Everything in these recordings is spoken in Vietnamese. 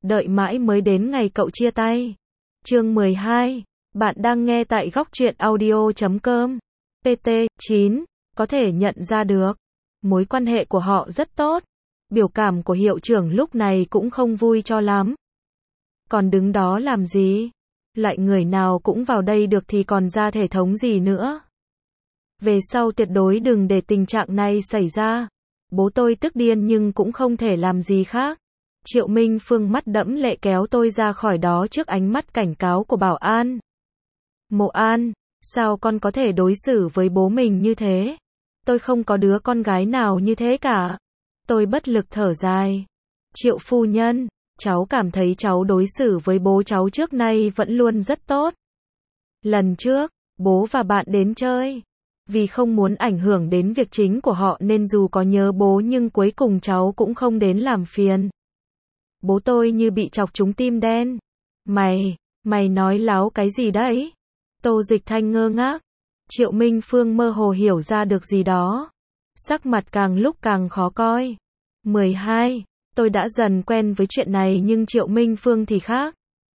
đợi mãi mới đến ngày cậu chia tay. Chương 12. Bạn đang nghe tại góc truyện audio.com. PT 9. Có thể nhận ra được. Mối quan hệ của họ rất tốt. Biểu cảm của hiệu trưởng lúc này cũng không vui cho lắm. Còn đứng đó làm gì? Lại người nào cũng vào đây được thì còn ra thể thống gì nữa. Về sau tuyệt đối đừng để tình trạng này xảy ra. Bố tôi tức điên nhưng cũng không thể làm gì khác. Triệu Minh Phương mắt đẫm lệ kéo tôi ra khỏi đó trước ánh mắt cảnh cáo của bảo an. Mộ An, sao con có thể đối xử với bố mình như thế? Tôi không có đứa con gái nào như thế cả. Tôi bất lực thở dài. Triệu phu nhân, cháu cảm thấy cháu đối xử với bố cháu trước nay vẫn luôn rất tốt. Lần trước, bố và bạn đến chơi. Vì không muốn ảnh hưởng đến việc chính của họ nên dù có nhớ bố nhưng cuối cùng cháu cũng không đến làm phiền. Bố tôi như bị chọc trúng tim đen. Mày nói láo cái gì đấy? Tô Dịch Thanh ngơ ngác. Triệu Minh Phương mơ hồ hiểu ra được gì đó. Sắc mặt càng lúc càng khó coi. 12. Tôi đã dần quen với chuyện này nhưng Triệu Minh Phương thì khác.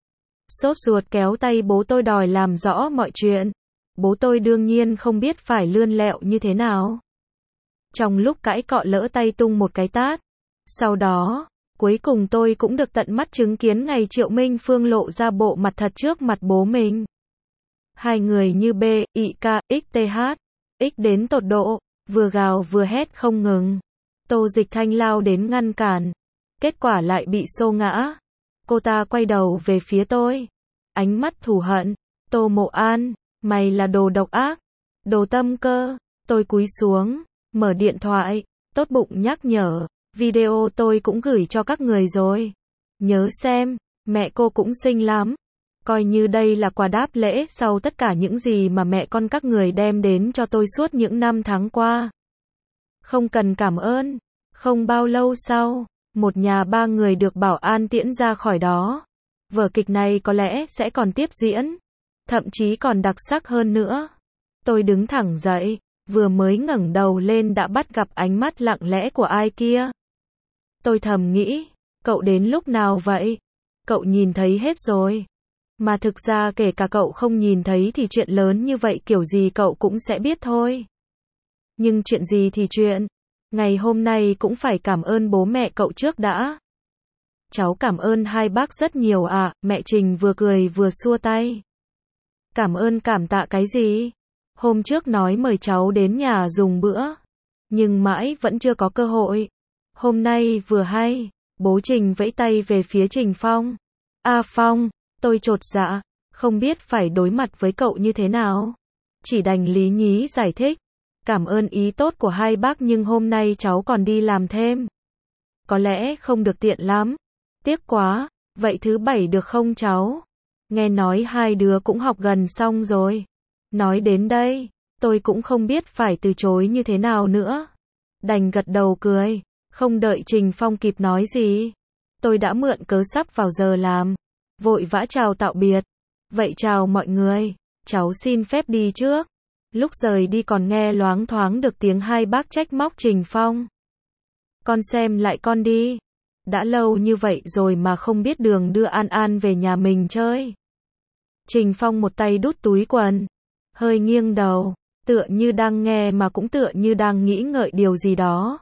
Sốt ruột kéo tay bố tôi đòi làm rõ mọi chuyện. Bố tôi đương nhiên không biết phải lươn lẹo như thế nào. Trong lúc cãi cọ lỡ tay tung một cái tát. Sau đó, cuối cùng tôi cũng được tận mắt chứng kiến ngày Triệu Minh Phương lộ ra bộ mặt thật trước mặt bố mình. Hai người như B, I, K, X, T, H. X đến tột độ, vừa gào vừa hét không ngừng. Tô Dịch Thanh lao đến ngăn cản. Kết quả lại bị xô ngã. Cô ta quay đầu về phía tôi. Ánh mắt thù hận. Tô Mộ An, mày là đồ độc ác. Đồ tâm cơ. Tôi cúi xuống, mở điện thoại. Tốt bụng nhắc nhở. Video tôi cũng gửi cho các người rồi. Nhớ xem, mẹ cô cũng xinh lắm. Coi như đây là quà đáp lễ sau tất cả những gì mà mẹ con các người đem đến cho tôi suốt những năm tháng qua. Không cần cảm ơn. Không bao lâu sau, một nhà ba người được bảo an tiễn ra khỏi đó. Vở kịch này có lẽ sẽ còn tiếp diễn. Thậm chí còn đặc sắc hơn nữa. Tôi đứng thẳng dậy, vừa mới ngẩng đầu lên đã bắt gặp ánh mắt lặng lẽ của ai kia. Tôi thầm nghĩ, cậu đến lúc nào vậy? Cậu nhìn thấy hết rồi. Mà thực ra kể cả cậu không nhìn thấy thì chuyện lớn như vậy kiểu gì cậu cũng sẽ biết thôi. Nhưng chuyện gì thì chuyện. Ngày hôm nay cũng phải cảm ơn bố mẹ cậu trước đã. Cháu cảm ơn hai bác rất nhiều ạ, mẹ Trình vừa cười vừa xua tay. Cảm ơn cảm tạ cái gì? Hôm trước nói mời cháu đến nhà dùng bữa. Nhưng mãi vẫn chưa có cơ hội. Hôm nay vừa hay, bố Trình vẫy tay về phía Trình Phong. A Phong, tôi chột dạ, không biết phải đối mặt với cậu như thế nào. Chỉ đành lý nhí giải thích. Cảm ơn ý tốt của hai bác nhưng hôm nay cháu còn đi làm thêm. Có lẽ không được tiện lắm. Tiếc quá, vậy thứ bảy được không cháu? Nghe nói hai đứa cũng học gần xong rồi. Nói đến đây, tôi cũng không biết phải từ chối như thế nào nữa. Đành gật đầu cười, không đợi Trình Phong kịp nói gì. Tôi đã mượn cớ sắp vào giờ làm. Vội vã chào tạm biệt. Vậy chào mọi người, cháu xin phép đi trước. Lúc rời đi còn nghe loáng thoáng được tiếng hai bác trách móc Trình Phong. Con xem lại con đi. Đã lâu như vậy rồi mà không biết đường đưa An An về nhà mình chơi. Trình Phong một tay đút túi quần. Hơi nghiêng đầu. Tựa như đang nghe mà cũng tựa như đang nghĩ ngợi điều gì đó.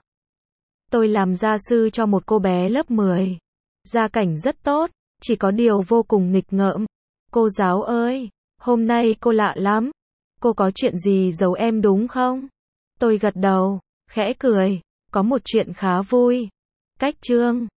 Tôi làm gia sư cho một cô bé lớp 10. Gia cảnh rất tốt. Chỉ có điều vô cùng nghịch ngợm. Cô giáo ơi, hôm nay cô lạ lắm. Cô có chuyện gì giấu em đúng không? Tôi gật đầu, khẽ cười. Có một chuyện khá vui. Cách chương